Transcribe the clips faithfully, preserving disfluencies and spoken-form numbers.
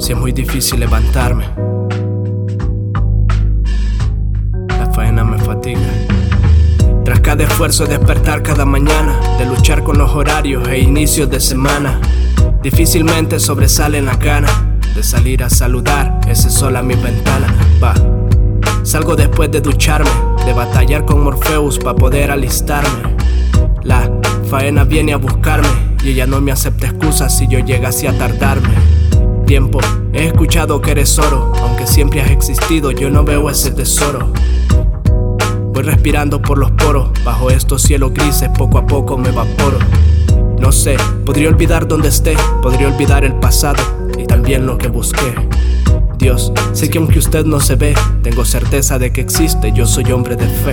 Si es muy difícil levantarme, la faena me fatiga. Tras cada esfuerzo de despertar cada mañana, de luchar con los horarios e inicios de semana, difícilmente sobresalen las ganas de salir a saludar ese sol a mi ventana. Va, salgo después de ducharme, de batallar con Morpheus para poder alistarme. La faena viene a buscarme y ella no me acepta excusas si yo llegase a tardarme. Tiempo, he escuchado que eres oro, aunque siempre has existido, yo no veo ese tesoro. Voy respirando por los poros, bajo estos cielos grises poco a poco me evaporo. No sé, podría olvidar dónde esté, podría olvidar el pasado y también lo que busqué. Dios, sé que aunque usted no se ve, tengo certeza de que existe, yo soy hombre de fe.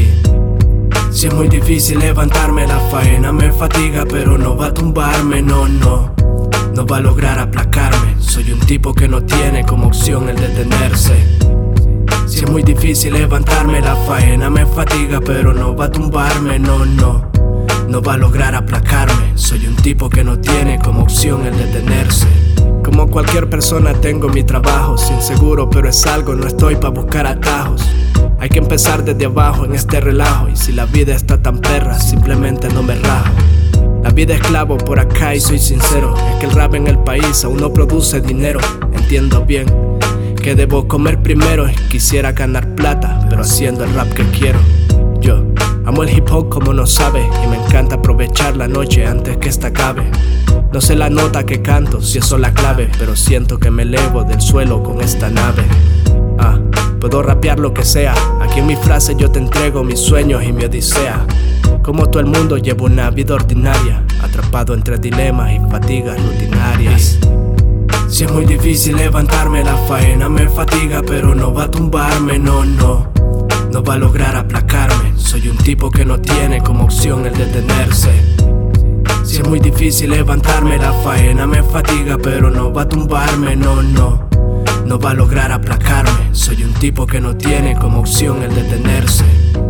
Y si es muy difícil levantarme, la faena me fatiga, pero no va a tumbarme, no, no. No va a lograr aplacarme, soy un tipo que no tiene como opción el detenerse. Si es muy difícil levantarme, la faena me fatiga, pero no va a tumbarme, no, no. No va a lograr aplacarme, soy un tipo que no tiene como opción el detenerse. Como cualquier persona tengo mi trabajo, sin seguro pero es algo, no estoy pa' buscar atajos. Hay que empezar desde abajo en este relajo, y si la vida está tan perra, simplemente no me rajo. La vida es clavo por acá y soy sincero, es que el rap en el país aún no produce dinero. Entiendo bien que debo comer primero y quisiera ganar plata, pero haciendo el rap que quiero. Yo amo el hip hop como no sabe, y me encanta aprovechar la noche antes que esta acabe. No sé la nota que canto, si eso es la clave, pero siento que me elevo del suelo con esta nave. Ah, puedo rapear lo que sea, aquí en mi frase yo te entrego mis sueños y mi odisea. Como todo el mundo llevo una vida ordinaria, atrapado entre dilemas y fatigas rutinarias. Si es muy difícil levantarme, la faena me fatiga, pero no va a tumbarme, no, no. No va a lograr aplacarme, soy un tipo que no tiene como opción el detenerse. Si es muy difícil levantarme, la faena me fatiga, pero no va a tumbarme, no, no. No va a lograr aplacarme, soy un tipo que no tiene como opción el detenerse.